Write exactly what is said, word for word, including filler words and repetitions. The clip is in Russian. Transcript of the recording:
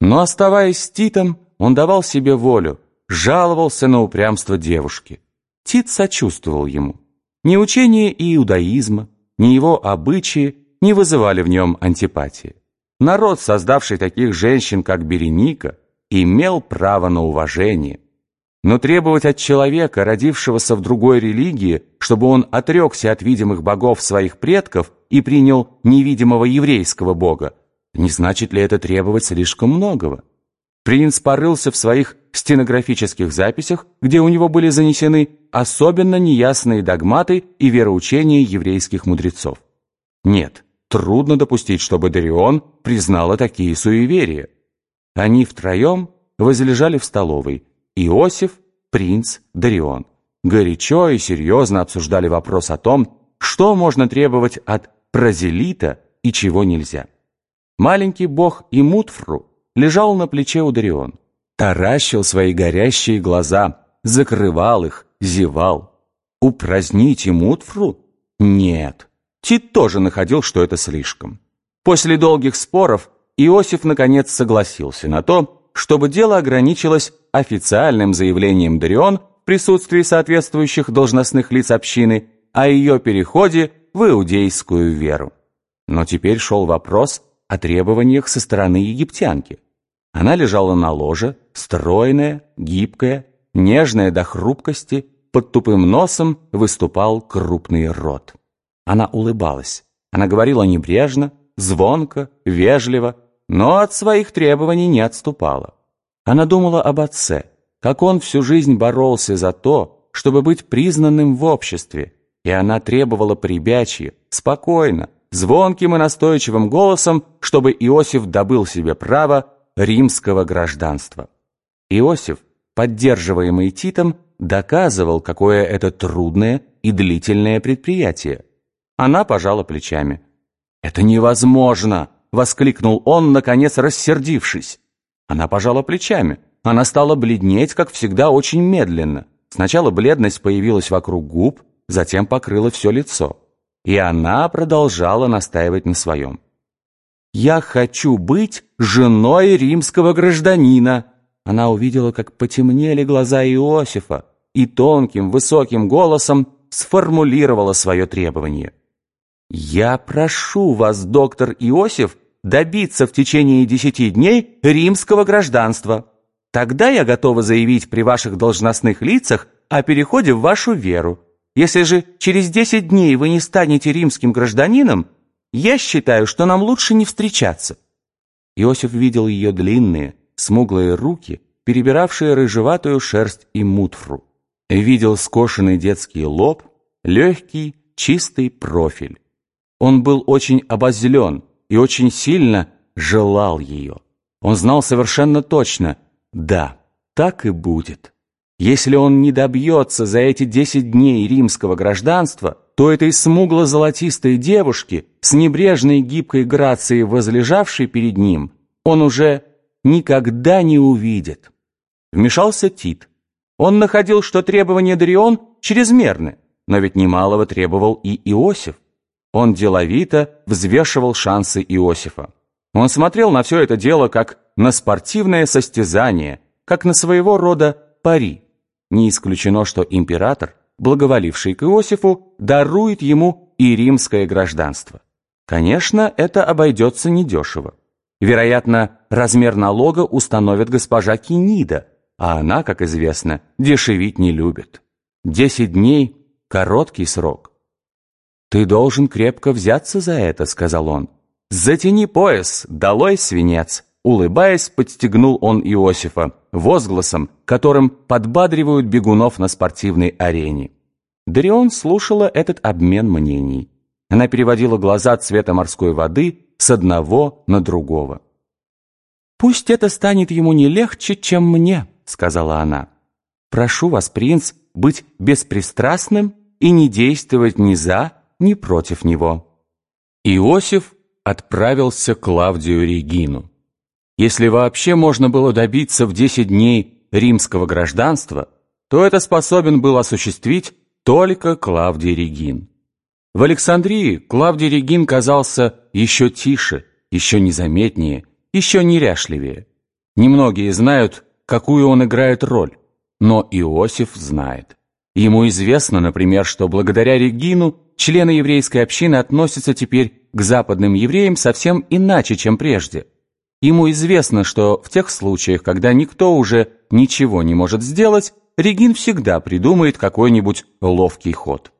Но, оставаясь с Титом, он давал себе волю, жаловался на упрямство девушки. Тит сочувствовал ему. Ни учение иудаизма, ни его обычаи не вызывали в нем антипатии. Народ, создавший таких женщин, как Береника, имел право на уважение. Но требовать от человека, родившегося в другой религии, чтобы он отрекся от видимых богов своих предков и принял невидимого еврейского бога, не значит ли это требовать слишком многого? Принц порылся в своих стенографических записях, где у него были занесены особенно неясные догматы и вероучения еврейских мудрецов. Нет, трудно допустить, чтобы Дарион признала такие суеверия. Они втроем возлежали в столовой: Иосиф, принц, Дарион. Горячо и серьезно обсуждали вопрос о том, что можно требовать от прозелита и чего нельзя. Маленький бог Имутфру лежал на плече у Дарион, таращил свои горящие глаза, закрывал их, зевал. Упразднить Имутфру? Нет. Тит тоже находил, что это слишком. После долгих споров Иосиф наконец согласился на то, чтобы дело ограничилось официальным заявлением Дарион в присутствии соответствующих должностных лиц общины о ее переходе в иудейскую веру. Но теперь шел вопрос о требованиях со стороны египтянки. Она лежала на ложе, стройная, гибкая, нежная до хрупкости, под тупым носом выступал крупный рот. Она улыбалась, она говорила небрежно, звонко, вежливо, но от своих требований не отступала. Она думала об отце, как он всю жизнь боролся за то, чтобы быть признанным в обществе, и она требовала прибячье, спокойно, звонким и настойчивым голосом, чтобы Иосиф добыл себе право римского гражданства. Иосиф, поддерживаемый Титом, доказывал, какое это трудное и длительное предприятие. Она пожала плечами. «Это невозможно!» — воскликнул он, наконец рассердившись. Она пожала плечами. Она стала бледнеть, как всегда, очень медленно. Сначала бледность появилась вокруг губ, затем покрыла все лицо. И она продолжала настаивать на своем. «Я хочу быть женой римского гражданина!» Она увидела, как потемнели глаза Иосифа, и тонким, высоким голосом сформулировала свое требование. «Я прошу вас, доктор Иосиф, добиться в течение десяти дней римского гражданства. Тогда я готова заявить при ваших должностных лицах о переходе в вашу веру. Если же через десять дней вы не станете римским гражданином, я считаю, что нам лучше не встречаться». Иосиф видел ее длинные, смуглые руки, перебиравшие рыжеватую шерсть Имутфру. Видел скошенный детский лоб, легкий, чистый профиль. Он был очень обозлен и очень сильно желал ее. Он знал совершенно точно: да, так и будет. Если он не добьется за эти десять дней римского гражданства, то этой смугло-золотистой девушки с небрежной гибкой грацией, возлежавшей перед ним, он уже никогда не увидит. Вмешался Тит. Он находил, что требования Дарион чрезмерны, но ведь немалого требовал и Иосиф. Он деловито взвешивал шансы Иосифа. Он смотрел на все это дело как на спортивное состязание, как на своего рода пари. Не исключено, что император, благоволивший к Иосифу, дарует ему и римское гражданство. Конечно, это обойдется недешево. Вероятно, размер налога установит госпожа Кинида, а она, как известно, дешевить не любит. Десять дней – короткий срок. «Ты должен крепко взяться за это», — сказал он. «Затяни пояс, долой свинец!» Улыбаясь, подстегнул он Иосифа возгласом, которым подбадривают бегунов на спортивной арене. Дарион слушала этот обмен мнений. Она переводила глаза цвета морской воды с одного на другого. «Пусть это станет ему не легче, чем мне», — сказала она. «Прошу вас, принц, быть беспристрастным и не действовать ни за, ни против него». Иосиф отправился к Клавдию Регину. Если вообще можно было добиться в десять дней римского гражданства, то это способен был осуществить только Клавдий Регин. В Александрии Клавдий Регин казался еще тише, еще незаметнее, еще неряшливее. Немногие знают, какую он играет роль, но Иосиф знает. Ему известно, например, что благодаря Регину члены еврейской общины относятся теперь к западным евреям совсем иначе, чем прежде. Ему известно, что в тех случаях, когда никто уже ничего не может сделать, Регин всегда придумает какой-нибудь ловкий ход.